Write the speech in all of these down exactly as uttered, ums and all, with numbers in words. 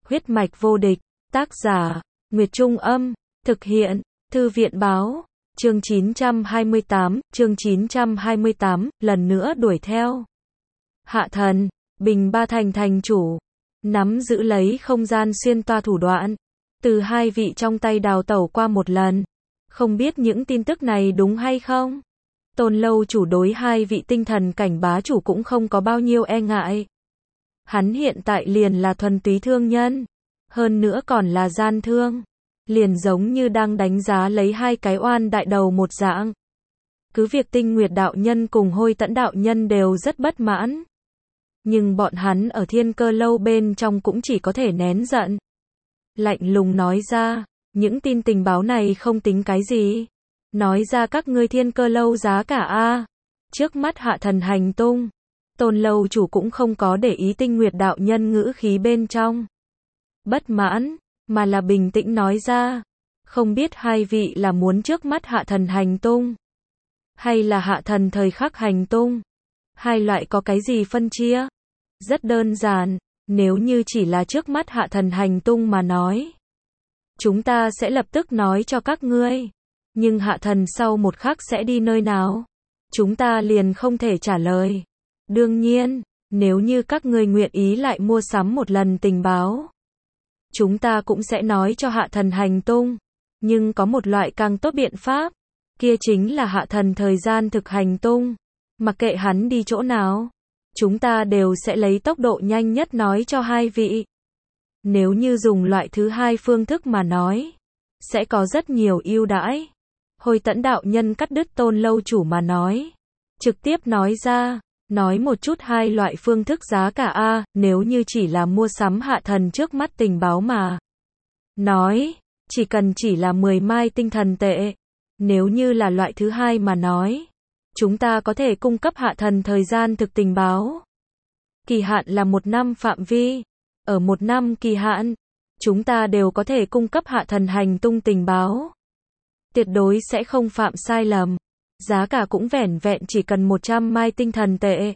Huyết mạch vô địch, tác giả, Nguyệt Trung Âm, thực hiện, Thư viện Báo, chương chín trăm hai mươi tám, chương chín trăm hai mươi tám, lần nữa đuổi theo. Hạ thần, Bình Ba Thành thành chủ, nắm giữ lấy không gian xuyên toa thủ đoạn, từ hai vị trong tay đào tẩu qua một lần. Không biết những tin tức này đúng hay không? Tôn lâu chủ đối hai vị tinh thần cảnh bá chủ cũng không có bao nhiêu e ngại. Hắn hiện tại liền là thuần túy thương nhân, hơn nữa còn là gian thương, liền giống như đang đánh giá lấy hai cái oan đại đầu một dạng. Cứ việc Tinh Nguyệt đạo nhân cùng Hôi Tẫn đạo nhân đều rất bất mãn, nhưng bọn hắn ở Thiên Cơ lâu bên trong cũng chỉ có thể nén giận. Lạnh lùng nói ra, những tin tình báo này không tính cái gì. Nói ra các ngươi Thiên Cơ lâu giá cả a. Trước mắt hạ thần hành tung, Tôn lâu chủ cũng không có để ý Tinh Nguyệt đạo nhân ngữ khí bên trong bất mãn, mà là bình tĩnh nói ra, không biết hai vị là muốn trước mắt hạ thần hành tung, hay là hạ thần thời khắc hành tung. Hai loại có cái gì phân chia? Rất đơn giản, nếu như chỉ là trước mắt hạ thần hành tung mà nói, chúng ta sẽ lập tức nói cho các ngươi. Nhưng hạ thần sau một khắc sẽ đi nơi nào? Chúng ta liền không thể trả lời. Đương nhiên, nếu như các ngươi nguyện ý lại mua sắm một lần tình báo, chúng ta cũng sẽ nói cho hạ thần hành tung. Nhưng có một loại càng tốt biện pháp, kia chính là hạ thần thời gian thực hành tung. Mặc kệ hắn đi chỗ nào, chúng ta đều sẽ lấy tốc độ nhanh nhất nói cho hai vị. Nếu như dùng loại thứ hai phương thức mà nói, sẽ có rất nhiều ưu đãi. Hôi Tẫn đạo nhân cắt đứt Tôn lâu chủ mà nói, trực tiếp nói ra, nói một chút hai loại phương thức giá cả a. Nếu như chỉ là mua sắm hạ thần trước mắt tình báo mà nói, chỉ cần chỉ là mười mai tinh thần tệ. Nếu như là loại thứ hai mà nói, chúng ta có thể cung cấp hạ thần thời gian thực tình báo. Kỳ hạn là một năm phạm vi. Ở một năm kỳ hạn, chúng ta đều có thể cung cấp hạ thần hành tung tình báo. Tuyệt đối sẽ không phạm sai lầm. Giá cả cũng vẻn vẹn chỉ cần một trăm mai tinh thần tệ.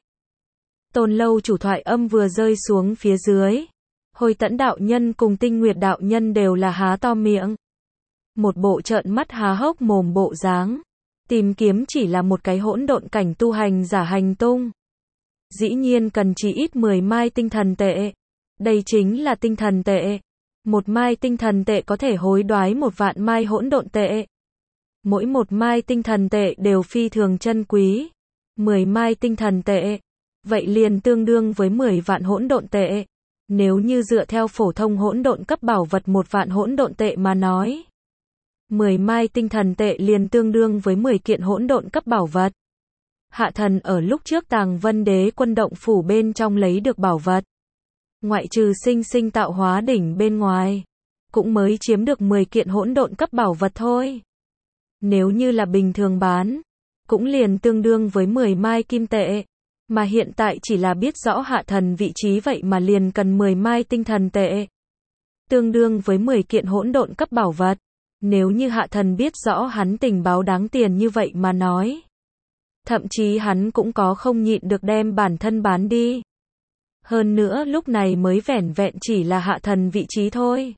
Tôn lâu chủ thoại âm vừa rơi xuống phía dưới, Hôi Tẫn đạo nhân cùng Tinh Nguyệt đạo nhân đều là há to miệng, một bộ trợn mắt há hốc mồm bộ dáng. Tìm kiếm chỉ là một cái hỗn độn cảnh tu hành giả hành tung, dĩ nhiên cần chỉ ít mười mai tinh thần tệ. Đây chính là tinh thần tệ. Một mai tinh thần tệ có thể hối đoái một vạn mai hỗn độn tệ. Mỗi một mai tinh thần tệ đều phi thường chân quý. mười mai tinh thần tệ, vậy liền tương đương với mười vạn hỗn độn tệ. Nếu như dựa theo phổ thông hỗn độn cấp bảo vật một vạn hỗn độn tệ mà nói, mười mai tinh thần tệ liền tương đương với mười kiện hỗn độn cấp bảo vật. Hạ thần ở lúc trước Tàng Vân Đế quân động phủ bên trong lấy được bảo vật, ngoại trừ sinh sinh tạo hóa đỉnh bên ngoài, cũng mới chiếm được mười kiện hỗn độn cấp bảo vật thôi. Nếu như là bình thường bán, cũng liền tương đương với mười mai kim tệ. Mà hiện tại chỉ là biết rõ hạ thần vị trí vậy mà liền cần mười mai tinh thần tệ, tương đương với mười kiện hỗn độn cấp bảo vật. Nếu như hạ thần biết rõ hắn tình báo đáng tiền như vậy mà nói, thậm chí hắn cũng có không nhịn được đem bản thân bán đi. Hơn nữa lúc này mới vẻn vẹn chỉ là hạ thần vị trí thôi.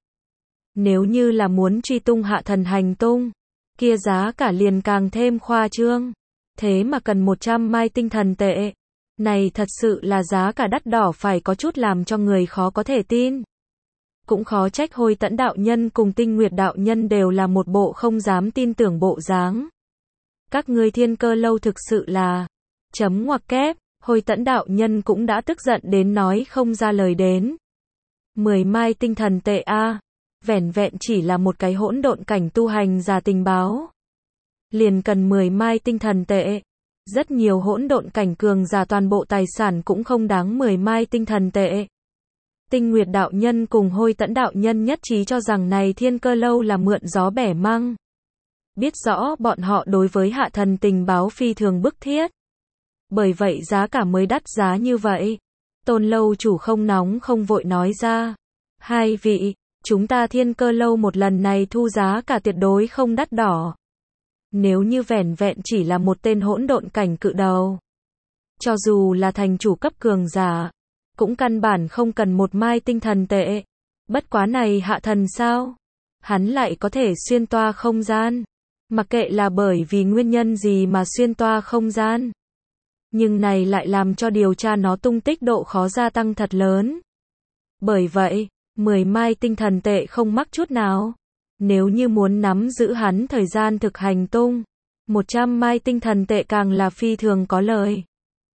Nếu như là muốn truy tung hạ thần hành tung, kia giá cả liền càng thêm khoa trương. Thế mà cần một trăm mai tinh thần tệ. Này thật sự là giá cả đắt đỏ phải có chút làm cho người khó có thể tin. Cũng khó trách Hôi Tẫn đạo nhân cùng Tinh Nguyệt đạo nhân đều là một bộ không dám tin tưởng bộ dáng. Các ngươi Thiên Cơ lâu thực sự là chấm ngoặc kép. Hôi Tẫn đạo nhân cũng đã tức giận đến nói không ra lời đến. mười mai tinh thần tệ a, vẻn vẹn chỉ là một cái hỗn độn cảnh tu hành giả tình báo, liền cần mười mai tinh thần tệ. Rất nhiều hỗn độn cảnh cường giả toàn bộ tài sản cũng không đáng mười mai tinh thần tệ. Tinh Nguyệt đạo nhân cùng Hôi Tẫn đạo nhân nhất trí cho rằng này Thiên Cơ lâu là mượn gió bẻ măng. Biết rõ bọn họ đối với hạ thần tình báo phi thường bức thiết, bởi vậy giá cả mới đắt giá như vậy. Tôn lâu chủ không nóng không vội nói ra, hai vị, chúng ta Thiên Cơ lâu một lần này thu giá cả tuyệt đối không đắt đỏ. Nếu như vẻn vẹn chỉ là một tên hỗn độn cảnh cự đầu, cho dù là thành chủ cấp cường giả, cũng căn bản không cần một mai tinh thần tệ. Bất quá này hạ thần sao? Hắn lại có thể xuyên toa không gian. Mặc kệ là bởi vì nguyên nhân gì mà xuyên toa không gian. Nhưng này lại làm cho điều tra nó tung tích độ khó gia tăng thật lớn. Bởi vậy, mười mai tinh thần tệ không mắc chút nào. Nếu như muốn nắm giữ hắn thời gian thực hành tung, một trăm mai tinh thần tệ càng là phi thường có lời.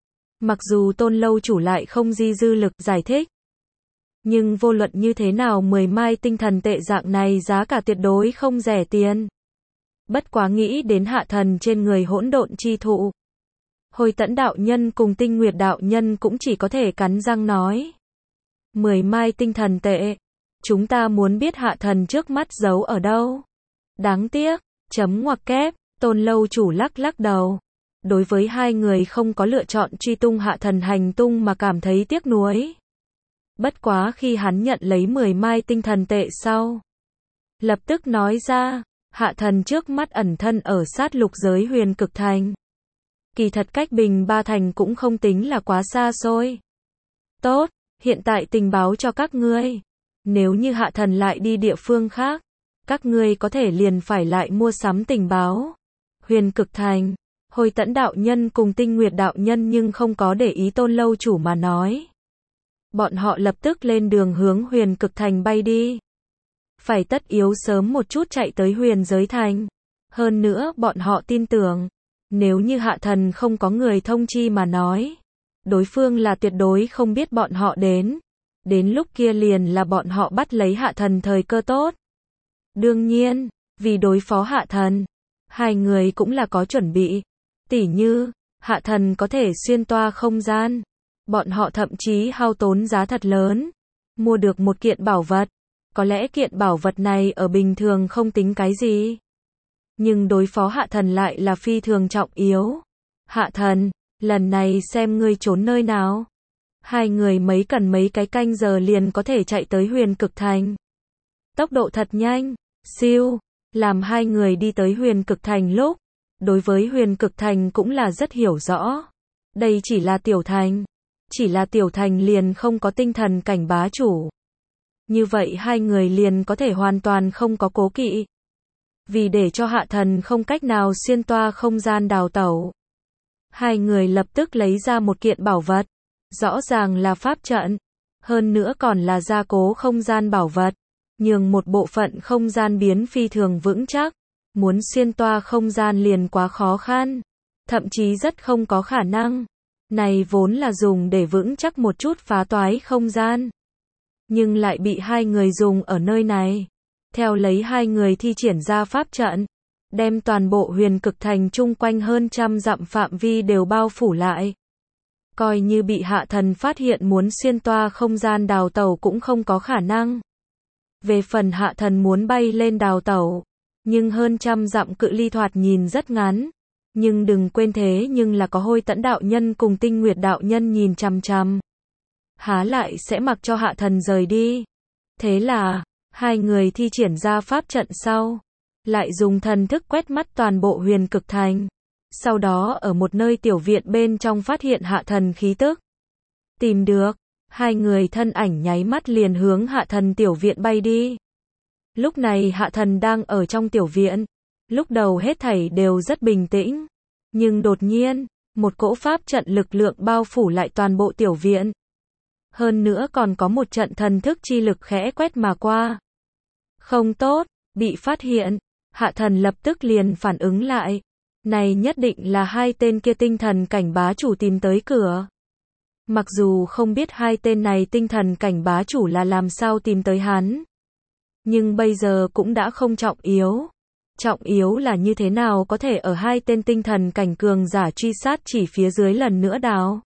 Mặc dù Tôn lâu chủ lại không di dư lực giải thích. Nhưng vô luận như thế nào mười mai tinh thần tệ dạng này giá cả tuyệt đối không rẻ tiền. Bất quá nghĩ đến hạ thần trên người hỗn độn chi thụ. Hồi Tẫn đạo nhân cùng Tinh Nguyệt đạo nhân cũng chỉ có thể cắn răng nói. Mười mai tinh thần tệ. Chúng ta muốn biết hạ thần trước mắt giấu ở đâu. Đáng tiếc, chấm ngoặc kép, Tôn lâu chủ lắc lắc đầu. Đối với hai người không có lựa chọn truy tung hạ thần hành tung mà cảm thấy tiếc nuối. Bất quá khi hắn nhận lấy mười mai tinh thần tệ sau. Lập tức nói ra, hạ thần trước mắt ẩn thân ở sát lục giới huyền cực thành. Kỳ thật cách Bình Ba Thành cũng không tính là quá xa xôi. Tốt, hiện tại tình báo cho các ngươi. Nếu như hạ thần lại đi địa phương khác, các ngươi có thể liền phải lại mua sắm tình báo. Huyền cực thành, Hồi Tẫn đạo nhân cùng Tinh Nguyệt đạo nhân nhưng không có để ý Tôn lâu chủ mà nói. Bọn họ lập tức lên đường hướng huyền cực thành bay đi. Phải tất yếu sớm một chút chạy tới huyền giới thành. Hơn nữa bọn họ tin tưởng, nếu như hạ thần không có người thông chi mà nói, đối phương là tuyệt đối không biết bọn họ đến. Đến lúc kia liền là bọn họ bắt lấy hạ thần thời cơ tốt. Đương nhiên, vì đối phó hạ thần, hai người cũng là có chuẩn bị. Tỉ như, hạ thần có thể xuyên toa không gian. Bọn họ thậm chí hao tốn giá thật lớn, mua được một kiện bảo vật. Có lẽ kiện bảo vật này ở bình thường không tính cái gì. Nhưng đối phó hạ thần lại là phi thường trọng yếu. Hạ thần, lần này xem ngươi trốn nơi nào. Hai người mấy cần mấy cái canh giờ liền có thể chạy tới huyền cực thành. Tốc độ thật nhanh, siêu, làm hai người đi tới huyền cực thành lúc. Đối với huyền cực thành cũng là rất hiểu rõ. Đây chỉ là tiểu thành. Chỉ là tiểu thành liền không có tinh thần cảnh bá chủ. Như vậy hai người liền có thể hoàn toàn không có cố kỵ. Vì để cho hạ thần không cách nào xuyên toa không gian đào tẩu. Hai người lập tức lấy ra một kiện bảo vật. Rõ ràng là pháp trận. Hơn nữa còn là gia cố không gian bảo vật. Nhường một bộ phận không gian biến phi thường vững chắc. Muốn xuyên toa không gian liền quá khó khăn. Thậm chí rất không có khả năng. Này vốn là dùng để vững chắc một chút phá toái không gian. Nhưng lại bị hai người dùng ở nơi này. Theo lấy hai người thi triển ra pháp trận. Đem toàn bộ huyền cực thành chung quanh hơn trăm dặm phạm vi đều bao phủ lại. Coi như bị hạ thần phát hiện muốn xuyên toa không gian đào tẩu cũng không có khả năng. Về phần hạ thần muốn bay lên đào tẩu. Nhưng hơn trăm dặm cự ly thoạt nhìn rất ngắn. Nhưng đừng quên thế nhưng là có Hôi Tẫn đạo nhân cùng Tinh Nguyệt đạo nhân nhìn chằm chằm. Há lại sẽ mặc cho hạ thần rời đi. Thế là, hai người thi triển ra pháp trận sau. Lại dùng thần thức quét mắt toàn bộ huyền cực thành. Sau đó ở một nơi tiểu viện bên trong phát hiện hạ thần khí tức. Tìm được, hai người thân ảnh nháy mắt liền hướng hạ thần tiểu viện bay đi. Lúc này hạ thần đang ở trong tiểu viện. Lúc đầu hết thảy đều rất bình tĩnh. Nhưng đột nhiên, một cỗ pháp trận lực lượng bao phủ lại toàn bộ tiểu viện. Hơn nữa còn có một trận thần thức chi lực khẽ quét mà qua. Không tốt, bị phát hiện. Hạ thần lập tức liền phản ứng lại. Này nhất định là hai tên kia tinh thần cảnh bá chủ tìm tới cửa. Mặc dù không biết hai tên này tinh thần cảnh bá chủ là làm sao tìm tới hắn. Nhưng bây giờ cũng đã không trọng yếu. Trọng yếu là như thế nào có thể ở hai tên tinh thần cảnh cường giả truy sát chỉ phía dưới lần nữa đào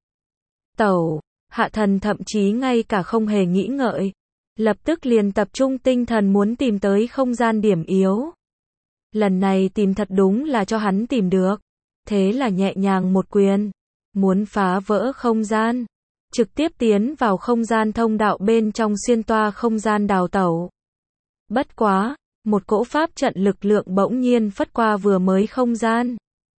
tẩu. Hạ thần thậm chí ngay cả không hề nghĩ ngợi. Lập tức liền tập trung tinh thần muốn tìm tới không gian điểm yếu. Lần này tìm thật đúng là cho hắn tìm được. Thế là nhẹ nhàng một quyền. Muốn phá vỡ không gian. Trực tiếp tiến vào không gian thông đạo bên trong xuyên toa không gian đào tẩu. Bất quá, một cỗ pháp trận lực lượng bỗng nhiên phất qua vừa mới không gian.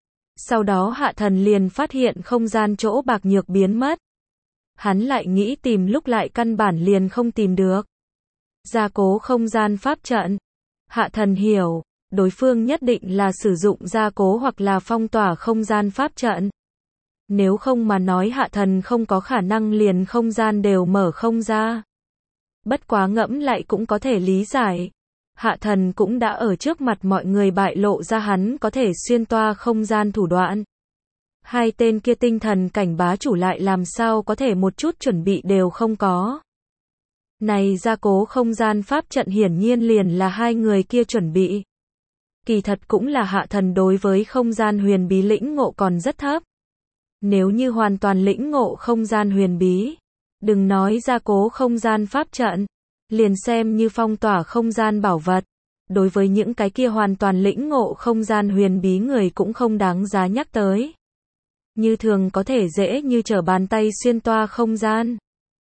Sau đó hạ thần liền phát hiện không gian chỗ bạc nhược biến mất. Hắn lại nghĩ tìm lúc lại căn bản liền không tìm được. Gia cố không gian pháp trận. Hạ thần hiểu, đối phương nhất định là sử dụng gia cố hoặc là phong tỏa không gian pháp trận. Nếu không mà nói hạ thần không có khả năng liền không gian đều mở không ra. Bất quá ngẫm lại cũng có thể lý giải. Hạ thần cũng đã ở trước mặt mọi người bại lộ ra hắn có thể xuyên toa không gian thủ đoạn. Hai tên kia tinh thần cảnh bá chủ lại làm sao có thể một chút chuẩn bị đều không có. Này gia cố không gian pháp trận hiển nhiên liền là hai người kia chuẩn bị. Kỳ thật cũng là hạ thần đối với không gian huyền bí lĩnh ngộ còn rất thấp. Nếu như hoàn toàn lĩnh ngộ không gian huyền bí, đừng nói gia cố không gian pháp trận, liền xem như phong tỏa không gian bảo vật. Đối với những cái kia hoàn toàn lĩnh ngộ không gian huyền bí người cũng không đáng giá nhắc tới. Như thường có thể dễ như trở bàn tay xuyên toa không gian.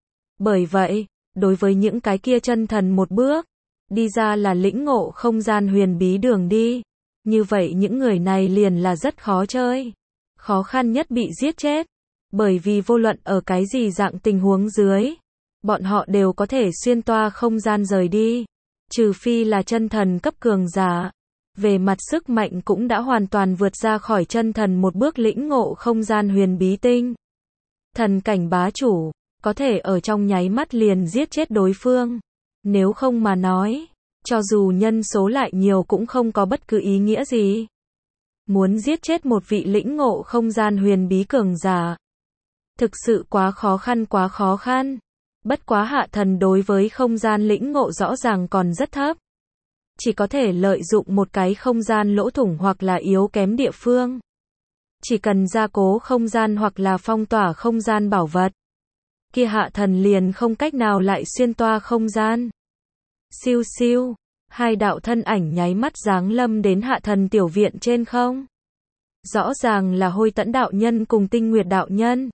Bởi vậy, đối với những cái kia chân thần một bước, đi ra là lĩnh ngộ không gian huyền bí đường đi. Như vậy những người này liền là rất khó chơi. Khó khăn nhất bị giết chết. Bởi vì vô luận ở cái gì dạng tình huống dưới, bọn họ đều có thể xuyên toa không gian rời đi. Trừ phi là chân thần cấp cường giả. Về mặt sức mạnh cũng đã hoàn toàn vượt ra khỏi chân thần một bước lĩnh ngộ không gian huyền bí tinh. Thần cảnh bá chủ, có thể ở trong nháy mắt liền giết chết đối phương. Nếu không mà nói, cho dù nhân số lại nhiều cũng không có bất cứ ý nghĩa gì. Muốn giết chết một vị lĩnh ngộ không gian huyền bí cường giả. Thực sự quá khó khăn quá khó khăn. Bất quá hạ thần đối với không gian lĩnh ngộ rõ ràng còn rất thấp. Chỉ có thể lợi dụng một cái không gian lỗ thủng hoặc là yếu kém địa phương. Chỉ cần gia cố không gian hoặc là phong tỏa không gian bảo vật. Kia hạ thần liền không cách nào lại xuyên toa không gian. Siêu siêu, hai đạo thân ảnh nháy mắt giáng lâm đến hạ thần tiểu viện trên không. Rõ ràng là Hôi Tẫn đạo nhân cùng Tinh Nguyệt đạo nhân.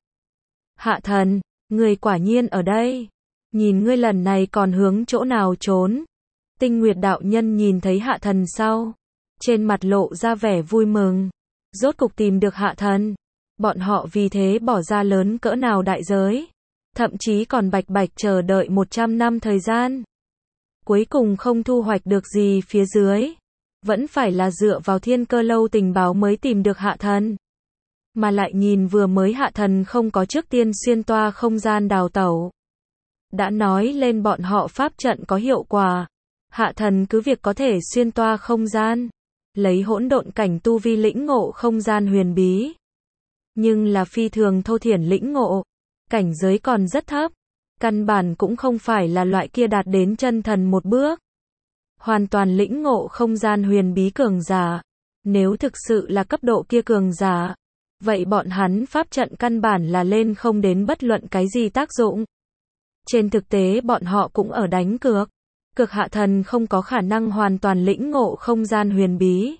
Hạ thần, người quả nhiên ở đây. Nhìn ngươi lần này còn hướng chỗ nào trốn. Tinh Nguyệt đạo nhân nhìn thấy hạ thần sau. Trên mặt lộ ra vẻ vui mừng. Rốt cục tìm được hạ thần. Bọn họ vì thế bỏ ra lớn cỡ nào đại giới. Thậm chí còn bạch bạch chờ đợi một trăm năm thời gian. Cuối cùng không thu hoạch được gì phía dưới. Vẫn phải là dựa vào Thiên Cơ Lâu tình báo mới tìm được hạ thần. Mà lại nhìn vừa mới hạ thần không có trước tiên xuyên toa không gian đào tẩu. Đã nói lên bọn họ pháp trận có hiệu quả. Hạ thần cứ việc có thể xuyên toa không gian. Lấy hỗn độn cảnh tu vi lĩnh ngộ không gian huyền bí. Nhưng là phi thường thô thiển lĩnh ngộ. Cảnh giới còn rất thấp. Căn bản cũng không phải là loại kia đạt đến chân thần một bước. Hoàn toàn lĩnh ngộ không gian huyền bí cường giả. Nếu thực sự là cấp độ kia cường giả, vậy bọn hắn pháp trận căn bản là lên không đến bất luận cái gì tác dụng. Trên thực tế bọn họ cũng ở đánh cược. Cực hạ thần không có khả năng hoàn toàn lĩnh ngộ không gian huyền bí.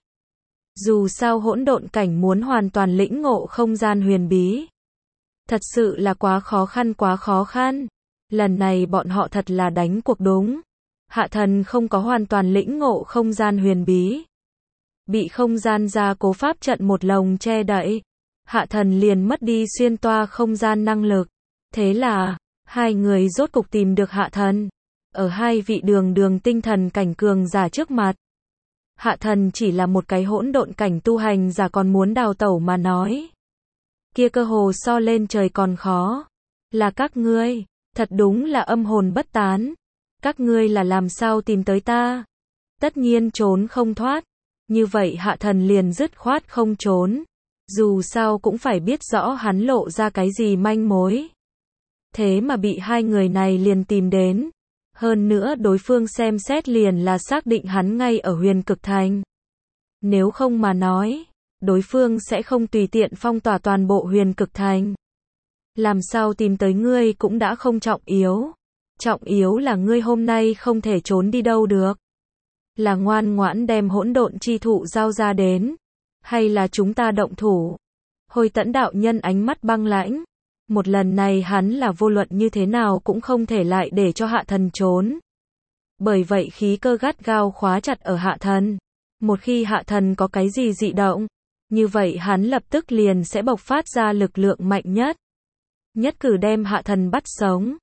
Dù sao hỗn độn cảnh muốn hoàn toàn lĩnh ngộ không gian huyền bí. Thật sự là quá khó khăn quá khó khăn. Lần này bọn họ thật là đánh cuộc đúng. Hạ thần không có hoàn toàn lĩnh ngộ không gian huyền bí. Bị không gian gia cố pháp trận một lồng che đậy. Hạ thần liền mất đi xuyên toa không gian năng lực. Thế là, hai người rốt cục tìm được hạ thần. Ở hai vị đường đường tinh thần cảnh cường giả trước mặt. Hạ thần chỉ là một cái hỗn độn cảnh tu hành giả còn muốn đào tẩu mà nói. Kia cơ hồ so lên trời còn khó. Là các ngươi, thật đúng là âm hồn bất tán. Các ngươi là làm sao tìm tới ta? Tất nhiên trốn không thoát. Như vậy hạ thần liền dứt khoát không trốn. Dù sao cũng phải biết rõ hắn lộ ra cái gì manh mối. Thế mà bị hai người này liền tìm đến. Hơn nữa đối phương xem xét liền là xác định hắn ngay ở Huyền Cực Thành. Nếu không mà nói, đối phương sẽ không tùy tiện phong tỏa toàn bộ Huyền Cực Thành. Làm sao tìm tới ngươi cũng đã không trọng yếu. Trọng yếu là ngươi hôm nay không thể trốn đi đâu được. Là ngoan ngoãn đem hỗn độn chi thụ giao ra đến. Hay là chúng ta động thủ. Hôi Tẫn đạo nhân ánh mắt băng lãnh. Một lần này hắn là vô luận như thế nào cũng không thể lại để cho hạ thần trốn. Bởi vậy khí cơ gắt gao khóa chặt ở hạ thần. Một khi hạ thần có cái gì dị động, như vậy hắn lập tức liền sẽ bộc phát ra lực lượng mạnh nhất. Nhất cử đem hạ thần bắt sống.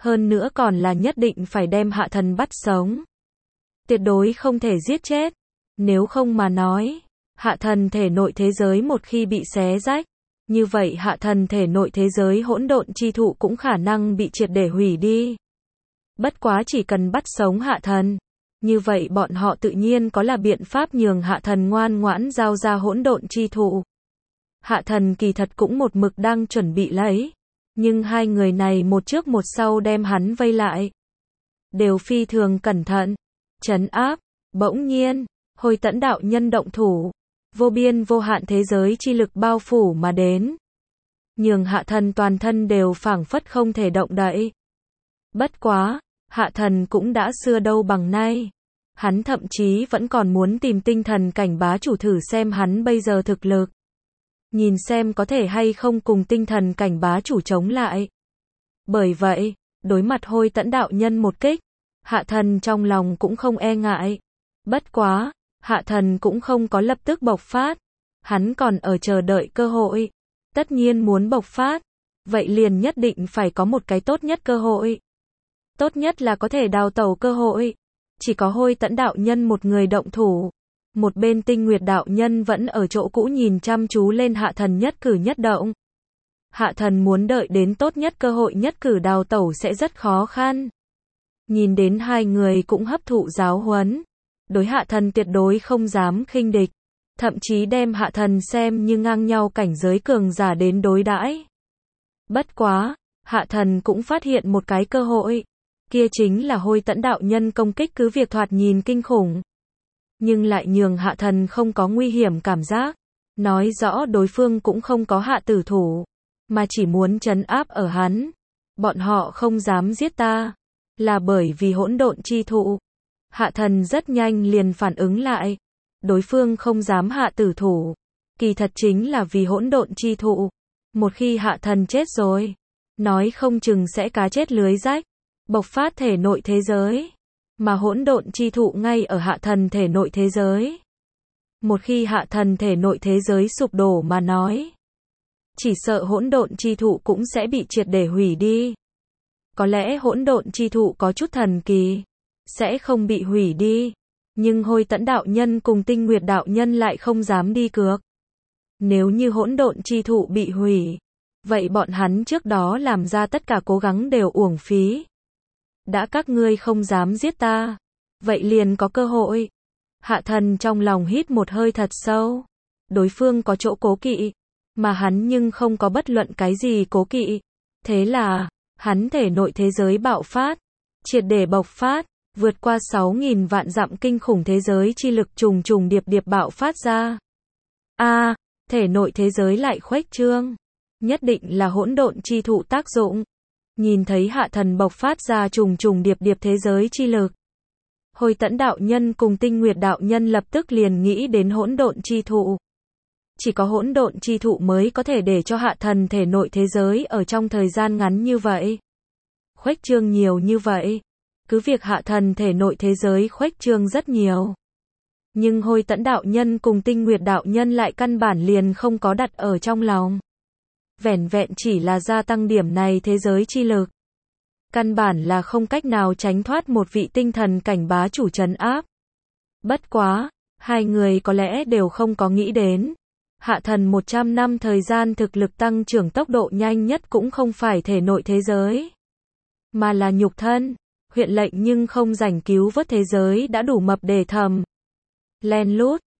Hơn nữa còn là nhất định phải đem hạ thần bắt sống. Tuyệt đối không thể giết chết. Nếu không mà nói, hạ thần thể nội thế giới một khi bị xé rách, như vậy hạ thần thể nội thế giới hỗn độn chi thụ cũng khả năng bị triệt để hủy đi. Bất quá chỉ cần bắt sống hạ thần, như vậy bọn họ tự nhiên có là biện pháp nhường hạ thần ngoan ngoãn giao ra hỗn độn chi thụ. Hạ thần kỳ thật cũng một mực đang chuẩn bị lấy, nhưng hai người này một trước một sau đem hắn vây lại. Đều phi thường cẩn thận, trấn áp, bỗng nhiên, Hồi Tẫn đạo nhân động thủ, vô biên vô hạn thế giới chi lực bao phủ mà đến. Nhường hạ thần toàn thân đều phảng phất không thể động đậy. Bất quá, hạ thần cũng đã xưa đâu bằng nay. Hắn thậm chí vẫn còn muốn tìm tinh thần cảnh bá chủ thử xem hắn bây giờ thực lực. Nhìn xem có thể hay không cùng tinh thần cảnh bá chủ chống lại. Bởi vậy, đối mặt Hồi Tẫn đạo nhân một kích, hạ thần trong lòng cũng không e ngại. Bất quá, hạ thần cũng không có lập tức bộc phát. Hắn còn ở chờ đợi cơ hội. Tất nhiên muốn bộc phát, vậy liền nhất định phải có một cái tốt nhất cơ hội. Tốt nhất là có thể đào tẩu cơ hội. Chỉ có Hồi Tẫn đạo nhân một người động thủ. Một bên Tinh Nguyệt đạo nhân vẫn ở chỗ cũ nhìn chăm chú lên hạ thần nhất cử nhất động. Hạ thần muốn đợi đến tốt nhất cơ hội nhất cử đào tẩu sẽ rất khó khăn. Nhìn đến hai người cũng hấp thụ giáo huấn. Đối hạ thần tuyệt đối không dám khinh địch. Thậm chí đem hạ thần xem như ngang nhau cảnh giới cường giả đến đối đãi. Bất quá, hạ thần cũng phát hiện một cái cơ hội. Kia chính là Hồi Tẫn đạo nhân công kích cứ việc thoạt nhìn kinh khủng. Nhưng lại nhường hạ thần không có nguy hiểm cảm giác. Nói rõ đối phương cũng không có hạ tử thủ. Mà chỉ muốn trấn áp ở hắn. Bọn họ không dám giết ta. Là bởi vì hỗn độn chi thụ. Hạ thần rất nhanh liền phản ứng lại. Đối phương không dám hạ tử thủ. Kỳ thật chính là vì hỗn độn chi thụ. Một khi hạ thần chết rồi, nói không chừng sẽ cá chết lưới rách. Bộc phát thể nội thế giới. Mà hỗn độn chi thụ ngay ở hạ thần thể nội thế giới. Một khi hạ thần thể nội thế giới sụp đổ mà nói, chỉ sợ hỗn độn chi thụ cũng sẽ bị triệt để hủy đi. Có lẽ hỗn độn chi thụ có chút thần kỳ, sẽ không bị hủy đi. Nhưng Hồi Tẫn đạo nhân cùng Tinh Nguyệt đạo nhân lại không dám đi cược. Nếu như hỗn độn chi thụ bị hủy, vậy bọn hắn trước đó làm ra tất cả cố gắng đều uổng phí. Đã các ngươi không dám giết ta, vậy liền có cơ hội. Hạ thần trong lòng hít một hơi thật sâu. Đối phương có chỗ cố kỵ, mà hắn nhưng không có bất luận cái gì cố kỵ. Thế là, hắn thể nội thế giới bạo phát, triệt để bộc phát, vượt qua sáu nghìn vạn dặm kinh khủng thế giới chi lực trùng trùng điệp điệp bạo phát ra. A, à, thể nội thế giới lại khuếch trương. Nhất định là hỗn độn chi thụ tác dụng. Nhìn thấy hạ thần bộc phát ra trùng trùng điệp điệp thế giới chi lực. Hồi Tẫn đạo nhân cùng Tinh Nguyệt đạo nhân lập tức liền nghĩ đến hỗn độn chi thụ. Chỉ có hỗn độn chi thụ mới có thể để cho hạ thần thể nội thế giới ở trong thời gian ngắn như vậy. Khuếch trương nhiều như vậy. Cứ việc hạ thần thể nội thế giới khuếch trương rất nhiều. Nhưng Hồi Tẫn đạo nhân cùng Tinh Nguyệt đạo nhân lại căn bản liền không có đặt ở trong lòng. Vẻn vẹn chỉ là gia tăng điểm này thế giới chi lực. Căn bản là không cách nào tránh thoát một vị tinh thần cảnh bá chủ trấn áp. Bất quá, hai người có lẽ đều không có nghĩ đến. Hạ thần một trăm năm thời gian thực lực tăng trưởng tốc độ nhanh nhất cũng không phải thể nội thế giới, mà là nhục thân. Huyện lệnh nhưng không rảnh cứu vớt thế giới đã đủ mập để thầm. Len lút,